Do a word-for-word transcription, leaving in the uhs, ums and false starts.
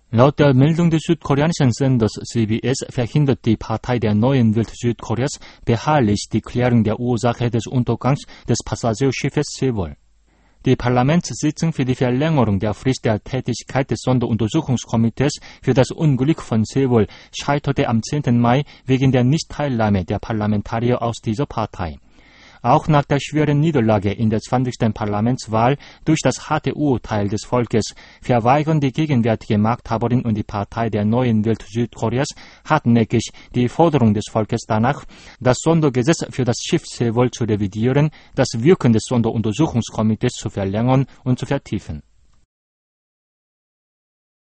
Laut der Meldung des südkoreanischen Senders C B S verhindert die Partei der neuen Welt Südkoreas beharrlich die Klärung der Ursache des Untergangs des Passagierschiffes Sewol. Die Parlamentssitzung für die Verlängerung der Frist der Tätigkeit des Sonderuntersuchungskomitees für das Unglück von Sewol scheiterte am zehnten Mai wegen der Nichtteilnahme der Parlamentarier aus dieser Partei. Auch nach der schweren Niederlage in der zwanzigsten Parlamentswahl durch das harte Urteil des Volkes verweigern die gegenwärtige Machthaberin und die Partei der neuen Welt Südkoreas hartnäckig die Forderung des Volkes danach, das Sondergesetz für das Schiff Sewol zu revidieren, das Wirken des Sonderuntersuchungskomitees zu verlängern und zu vertiefen.